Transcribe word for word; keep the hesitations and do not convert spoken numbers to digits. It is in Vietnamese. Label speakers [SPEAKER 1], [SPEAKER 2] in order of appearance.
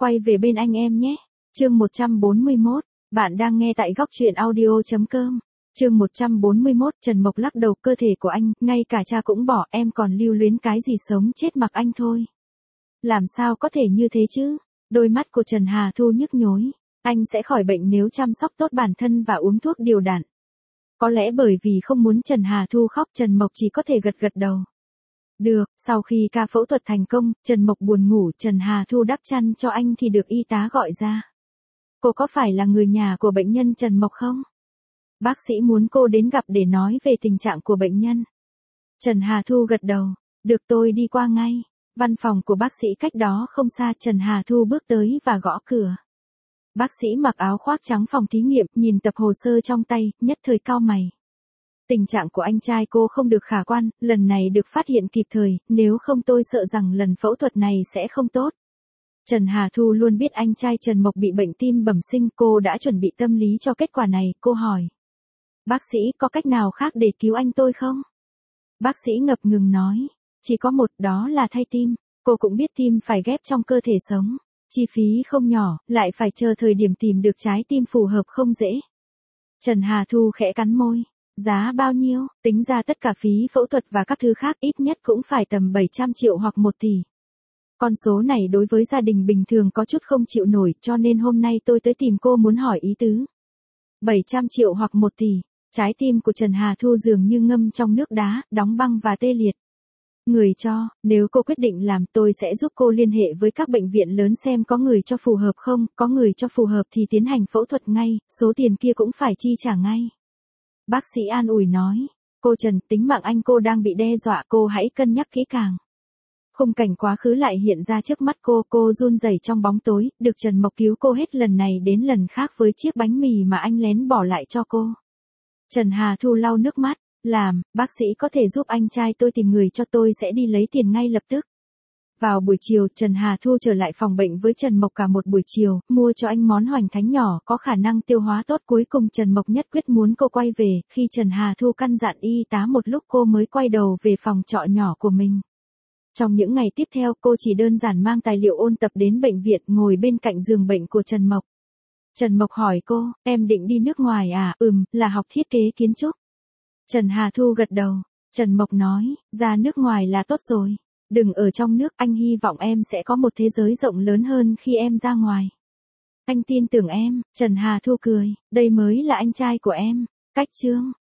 [SPEAKER 1] quay về bên anh em nhé. Chương một trăm bốn mươi mốt, bạn đang nghe tại góc truyện audio chấm com. Chương một trăm bốn mươi mốt, Trần Mộc lắc đầu, cơ thể của anh, ngay cả cha cũng bỏ, em còn lưu luyến cái gì, sống chết mặc anh thôi. Làm sao có thể như thế chứ? Đôi mắt của Trần Hà Thu nhức nhối. Anh sẽ khỏi bệnh nếu chăm sóc tốt bản thân và uống thuốc điều đặn. Có lẽ bởi vì không muốn Trần Hà Thu khóc, Trần Mộc chỉ có thể gật gật đầu. Được, sau khi ca phẫu thuật thành công, Trần Mộc buồn ngủ, Trần Hà Thu đắp chăn cho anh thì được y tá gọi ra. Cô có phải là người nhà của bệnh nhân Trần Mộc không? Bác sĩ muốn cô đến gặp để nói về tình trạng của bệnh nhân. Trần Hà Thu gật đầu, được, tôi đi qua ngay. Văn phòng của bác sĩ cách đó không xa, Trần Hà Thu bước tới và gõ cửa. Bác sĩ mặc áo khoác trắng phòng thí nghiệm, nhìn tập hồ sơ trong tay, nhất thời cau mày. Tình trạng của anh trai cô không được khả quan, lần này được phát hiện kịp thời, nếu không tôi sợ rằng lần phẫu thuật này sẽ không tốt. Trần Hà Thu luôn biết anh trai Trần Mộc bị bệnh tim bẩm sinh, cô đã chuẩn bị tâm lý cho kết quả này, cô hỏi. Bác sĩ có cách nào khác để cứu anh tôi không? Bác sĩ ngập ngừng nói, chỉ có một, đó là thay tim. Cô cũng biết tim phải ghép trong cơ thể sống. Chi phí không nhỏ, lại phải chờ thời điểm tìm được trái tim phù hợp không dễ. Trần Hà Thu khẽ cắn môi. Giá bao nhiêu? Tính ra tất cả phí phẫu thuật và các thứ khác ít nhất cũng phải tầm bảy trăm triệu hoặc một tỷ. Con số này đối với gia đình bình thường có chút không chịu nổi, cho nên hôm nay tôi tới tìm cô muốn hỏi ý tứ. bảy trăm triệu hoặc một tỷ. Trái tim của Trần Hà Thu dường như ngâm trong nước đá, đóng băng và tê liệt. Người cho, nếu cô quyết định làm, tôi sẽ giúp cô liên hệ với các bệnh viện lớn xem có người cho phù hợp không, có người cho phù hợp thì tiến hành phẫu thuật ngay, số tiền kia cũng phải chi trả ngay. Bác sĩ an ủi nói, cô Trần, tính mạng anh cô đang bị đe dọa, cô hãy cân nhắc kỹ càng. Khung cảnh quá khứ lại hiện ra trước mắt cô, cô run rẩy trong bóng tối, được Trần Mộc cứu cô hết lần này đến lần khác với chiếc bánh mì mà anh lén bỏ lại cho cô. Trần Hà Thu lau nước mắt, làm, bác sĩ có thể giúp anh trai tôi tìm người cho, tôi sẽ đi lấy tiền ngay lập tức. Vào buổi chiều, Trần Hà Thu trở lại phòng bệnh với Trần Mộc cả một buổi chiều, mua cho anh món hoành thánh nhỏ có khả năng tiêu hóa tốt. Cuối cùng Trần Mộc nhất quyết muốn cô quay về, khi Trần Hà Thu căn dặn y tá một lúc cô mới quay đầu về phòng trọ nhỏ của mình. Trong những ngày tiếp theo cô chỉ đơn giản mang tài liệu ôn tập đến bệnh viện, ngồi bên cạnh giường bệnh của Trần Mộc. Trần Mộc hỏi cô, em định đi nước ngoài à? Ừm, là học thiết kế kiến trúc. Trần Hà Thu gật đầu. Trần Mộc nói, ra nước ngoài là tốt rồi. Đừng ở trong nước, anh hy vọng em sẽ có một thế giới rộng lớn hơn khi em ra ngoài. Anh tin tưởng em, Trần Hà Thu cười, đây mới là anh trai của em. Cách chương.